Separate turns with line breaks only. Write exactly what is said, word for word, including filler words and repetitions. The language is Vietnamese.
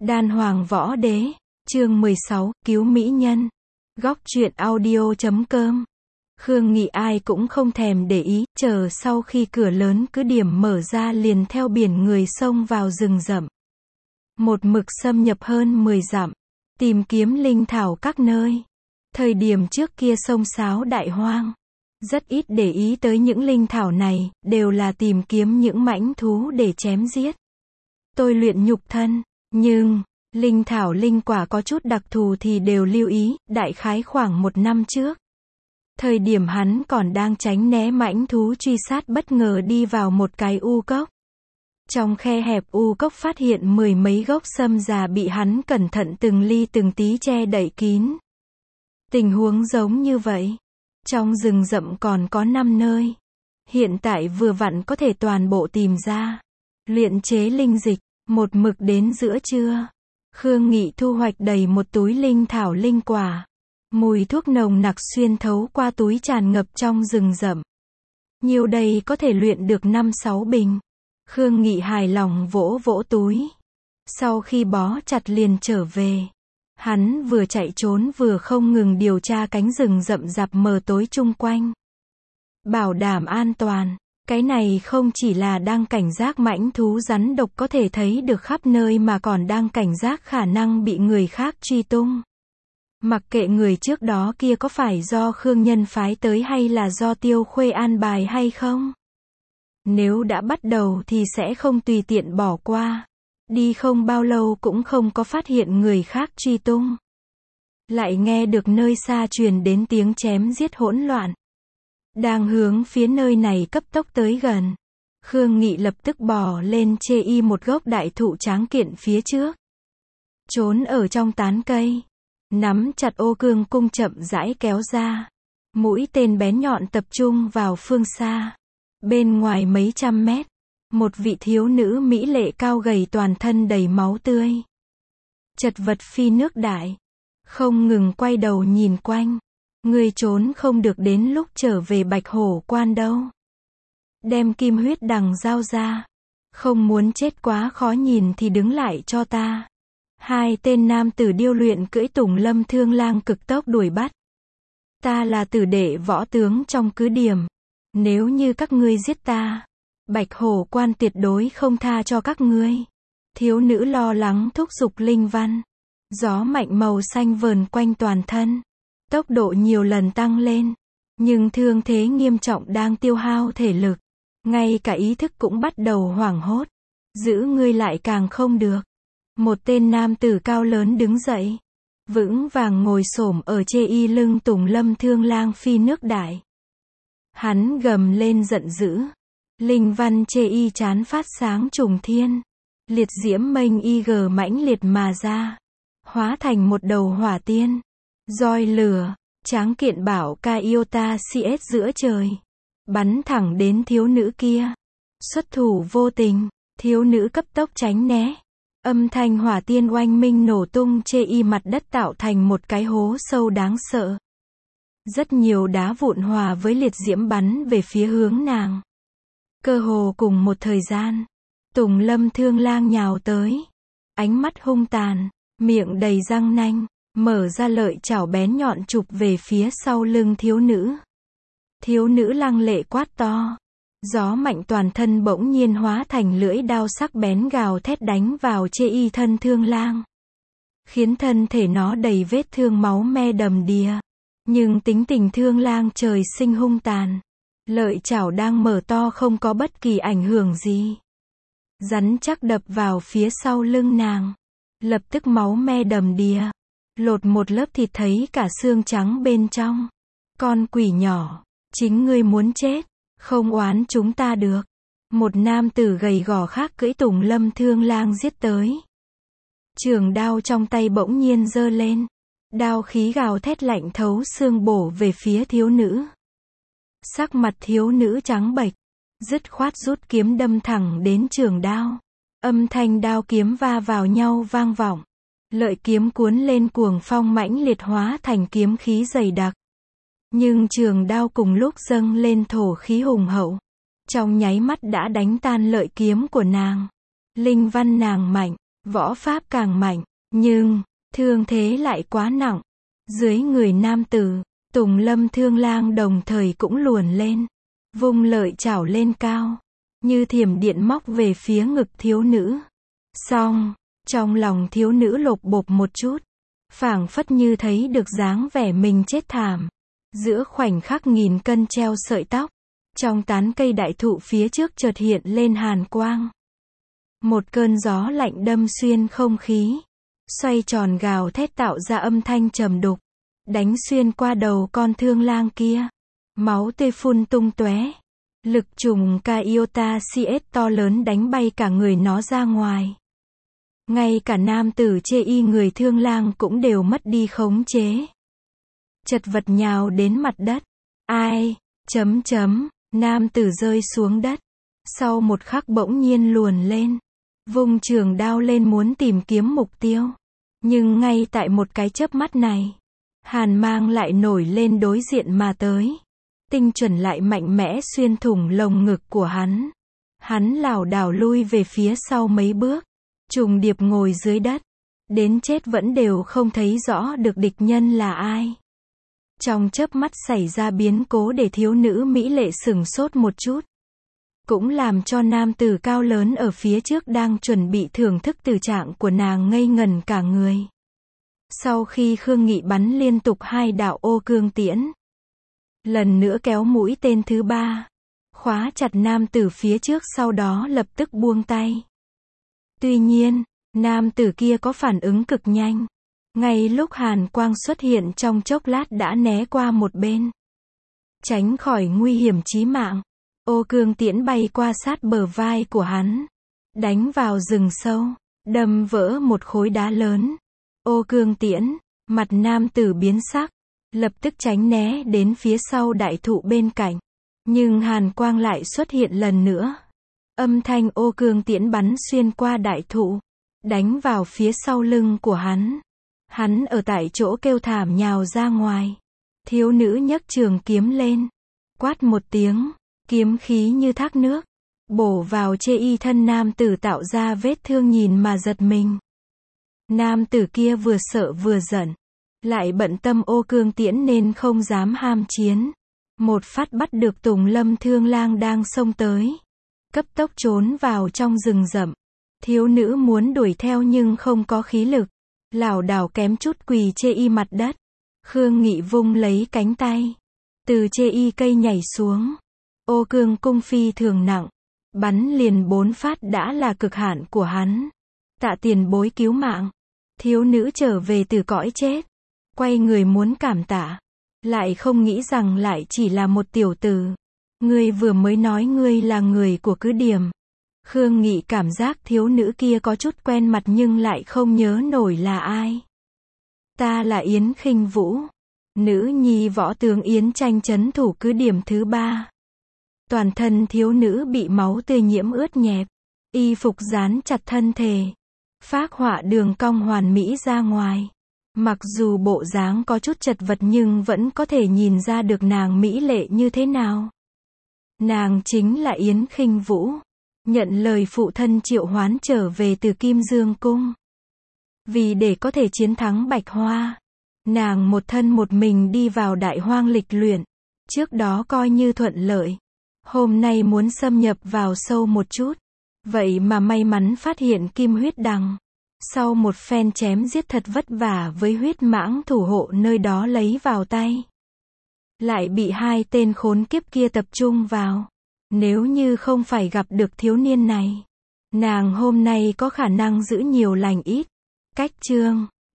Đan Hoàng Võ Đế, chương mười sáu, Cứu Mỹ Nhân. Góc truyện audio chấm com. Khương Nghị ai cũng không thèm để ý, chờ sau khi cửa lớn cứ điểm mở ra liền theo biển người xông vào rừng rậm. Một mực xâm nhập hơn mười dặm, tìm kiếm linh thảo các nơi. Thời điểm trước kia xông xáo đại hoang, rất ít để ý tới những linh thảo này, đều là tìm kiếm những mãnh thú để chém giết. Tôi luyện nhục thân, nhưng, linh thảo linh quả có chút đặc thù thì đều lưu ý, đại khái khoảng một năm trước. Thời điểm hắn còn đang tránh né mãnh thú truy sát bất ngờ đi vào một cái u cốc. Trong khe hẹp u cốc phát hiện mười mấy gốc sâm già bị hắn cẩn thận từng ly từng tí che đậy kín. Tình huống giống như vậy, trong rừng rậm còn có năm nơi. Hiện tại vừa vặn có thể toàn bộ tìm ra. Luyện chế linh dịch, một mực đến giữa trưa. Khương Nghị thu hoạch đầy một túi linh thảo linh quả. Mùi thuốc nồng nặc xuyên thấu qua túi tràn ngập trong rừng rậm. Nhiều đây có thể luyện được năm sáu bình. Khương Nghị hài lòng vỗ vỗ túi. Sau khi bó chặt liền trở về. Hắn vừa chạy trốn vừa không ngừng điều tra cánh rừng rậm rạp mờ tối chung quanh. Bảo đảm an toàn. Cái này không chỉ là đang cảnh giác mãnh thú rắn độc có thể thấy được khắp nơi mà còn đang cảnh giác khả năng bị người khác truy tung. Mặc kệ người trước đó kia có phải do Khương Nhân phái tới hay là do Tiêu Khuê an bài hay không. Nếu đã bắt đầu thì sẽ không tùy tiện bỏ qua. Đi không bao lâu cũng không có phát hiện người khác truy tung. Lại nghe được nơi xa truyền đến tiếng chém giết hỗn loạn. Đang hướng phía nơi này cấp tốc tới gần. Khương Nghị lập tức bò lên chê y một gốc đại thụ tráng kiện phía trước. Trốn ở trong tán cây. Nắm chặt ô cương cung chậm rãi kéo ra. Mũi tên bén nhọn tập trung vào phương xa. Bên ngoài mấy trăm mét. Một vị thiếu nữ mỹ lệ cao gầy toàn thân đầy máu tươi. Chật vật phi nước đại. Không ngừng quay đầu nhìn quanh. Ngươi trốn không được đến lúc trở về Bạch Hổ Quan đâu. Đem kim huyết đằng giao ra. Không muốn chết quá khó nhìn thì đứng lại cho ta. Hai tên nam tử điêu luyện cưỡi Tùng Lâm Thương Lang cực tốc đuổi bắt. Ta là tử đệ võ tướng trong cứ điểm. Nếu như các ngươi giết ta, Bạch Hổ Quan tuyệt đối không tha cho các ngươi. Thiếu nữ lo lắng thúc giục linh văn. Gió mạnh màu xanh vờn quanh toàn thân. Tốc độ nhiều lần tăng lên. Nhưng thương thế nghiêm trọng đang tiêu hao thể lực. Ngay cả ý thức cũng bắt đầu hoảng hốt. Giữ ngươi lại càng không được. Một tên nam tử cao lớn đứng dậy. Vững vàng ngồi xổm ở chê y lưng Tùng Lâm Thương Lang phi nước đại. Hắn gầm lên giận dữ. Linh văn chê y chán phát sáng trùng thiên. Liệt diễm mênh y gờ mãnh liệt mà ra. Hóa thành một đầu hỏa tiên. Roi lửa, tráng kiện bảo ca Iota xê ét giữa trời. Bắn thẳng đến thiếu nữ kia. Xuất thủ vô tình, thiếu nữ cấp tốc tránh né. Âm thanh hỏa tiên oanh minh nổ tung chê y mặt đất tạo thành một cái hố sâu đáng sợ. Rất nhiều đá vụn hòa với liệt diễm bắn về phía hướng nàng. Cơ hồ cùng một thời gian, Tùng Lâm Thương Lang nhào tới. Ánh mắt hung tàn, miệng đầy răng nanh. Mở ra lợi chảo bén nhọn chụp về phía sau lưng thiếu nữ. Thiếu nữ lăng lệ quát to. Gió mạnh toàn thân bỗng nhiên hóa thành lưỡi đao sắc bén gào thét đánh vào chê y thân Thương Lang. Khiến thân thể nó đầy vết thương máu me đầm đìa. Nhưng tính tình Thương Lang trời sinh hung tàn. Lợi chảo đang mở to không có bất kỳ ảnh hưởng gì. Rắn chắc đập vào phía sau lưng nàng. Lập tức máu me đầm đìa. Lột một lớp thịt thấy cả xương trắng bên trong. Con quỷ nhỏ, chính ngươi muốn chết, không oán chúng ta được. Một nam tử gầy gò khác cưỡi Tùng Lâm Thương Lang giết tới. Trường đao trong tay bỗng nhiên giơ lên. Đao khí gào thét lạnh thấu xương bổ về phía thiếu nữ. Sắc mặt thiếu nữ trắng bệch, dứt khoát rút kiếm đâm thẳng đến trường đao. Âm thanh đao kiếm va vào nhau vang vọng. Lợi kiếm cuốn lên cuồng phong mãnh liệt hóa thành kiếm khí dày đặc. Nhưng trường đao cùng lúc dâng lên thổ khí hùng hậu. Trong nháy mắt đã đánh tan lợi kiếm của nàng. Linh văn nàng mạnh, Võ pháp càng mạnh, nhưng, thương thế lại quá nặng. Dưới người nam tử, Tùng Lâm Thương Lang đồng thời cũng luồn lên. Vung lợi chảo lên cao. Như thiểm điện móc về phía ngực thiếu nữ. Xong, trong lòng thiếu nữ lột bột một chút. Phảng phất như thấy được dáng vẻ mình chết thảm. Giữa khoảnh khắc nghìn cân treo sợi tóc. Trong tán cây đại thụ phía trước chợt hiện lên hàn quang. Một cơn gió lạnh đâm xuyên không khí. Xoay tròn gào thét tạo ra âm thanh trầm đục. Đánh xuyên qua đầu con thương lang kia. Máu tươi phun tung tóe. Lực trùng Kaiota xê ét to lớn đánh bay cả người nó ra ngoài. Ngay cả nam tử chê y người thương lang cũng đều mất đi khống chế. Chật vật nhào đến mặt đất. Ai? Chấm chấm. Nam tử rơi xuống đất. Sau một khắc bỗng nhiên luồn lên. Vung trường đao lên muốn tìm kiếm mục tiêu. Nhưng ngay tại một cái chớp mắt này, hàn mang lại nổi lên đối diện mà tới. Tinh chuẩn lại mạnh mẽ xuyên thủng lồng ngực của hắn. Hắn lảo đảo lui về phía sau mấy bước. Trùng điệp ngồi dưới đất. Đến chết vẫn đều không thấy rõ được địch nhân là ai. Trong chớp mắt xảy ra biến cố để thiếu nữ mỹ lệ sửng sốt một chút. Cũng làm cho nam tử cao lớn ở phía trước đang chuẩn bị thưởng thức tử trạng của nàng ngây ngần cả người. Sau khi Khương Nghị bắn liên tục hai đạo ô cương tiễn. Lần nữa kéo mũi tên thứ ba. Khóa chặt nam tử phía trước sau đó lập tức buông tay. Tuy nhiên, nam tử kia có phản ứng cực nhanh. Ngay lúc hàn quang xuất hiện trong chốc lát đã né qua một bên. Tránh khỏi nguy hiểm chí mạng. Ô cương tiễn bay qua sát bờ vai của hắn. Đánh vào rừng sâu. Đâm vỡ một khối đá lớn. Ô cương tiễn. Mặt nam tử biến sắc. Lập tức tránh né đến phía sau đại thụ bên cạnh. Nhưng hàn quang lại xuất hiện lần nữa. Âm thanh ô cương tiễn bắn xuyên qua đại thụ. Đánh vào phía sau lưng của hắn. Hắn ở tại chỗ kêu thảm nhào ra ngoài. Thiếu nữ nhấc trường kiếm lên. Quát một tiếng. Kiếm khí như thác nước. Bổ vào chê y thân nam tử tạo ra vết thương nhìn mà giật mình. Nam tử kia vừa sợ vừa giận. Lại bận tâm ô cương tiễn nên không dám ham chiến. Một phát bắt được Tùng Lâm Thương Lang đang xông tới. Cấp tốc trốn vào trong rừng rậm. Thiếu nữ muốn đuổi theo nhưng không có khí lực. Lảo đảo kém chút quỳ chê y mặt đất. Khương Nghị vung lấy cánh tay. Từ chê y cây nhảy xuống. Ô cương cung phi thường nặng. Bắn liền bốn phát đã là cực hạn của hắn. Tạ tiền bối cứu mạng. Thiếu nữ trở về từ cõi chết. Quay người muốn cảm tạ. Lại không nghĩ rằng lại chỉ là một tiểu tử. Ngươi vừa mới nói ngươi là người của cứ điểm. Khương Nghị cảm giác thiếu nữ kia có chút quen mặt nhưng lại không nhớ nổi là ai. Ta là Yến Khinh Vũ. Nữ nhi võ tướng Yến Tranh trấn thủ cứ điểm thứ ba. Toàn thân thiếu nữ bị máu tươi nhiễm ướt nhẹp. Y phục dán chặt thân thể. Phác họa đường cong hoàn mỹ ra ngoài. Mặc dù bộ dáng có chút chật vật nhưng vẫn có thể nhìn ra được nàng mỹ lệ như thế nào. Nàng chính là Yến Khinh Vũ. Nhận lời phụ thân triệu hoán trở về từ Kim Dương Cung. Vì để có thể chiến thắng Bạch Hoa. Nàng một thân một mình đi vào đại hoang lịch luyện. Trước đó coi như thuận lợi. Hôm nay muốn xâm nhập vào sâu một chút. Vậy mà may mắn phát hiện kim huyết đằng. Sau một phen chém giết thật vất vả với huyết mãng thủ hộ nơi đó lấy vào tay. Lại bị hai tên khốn kiếp kia tập trung vào. Nếu như không phải gặp được thiếu niên này. Nàng hôm nay có khả năng giữ nhiều lành ít. Cách chương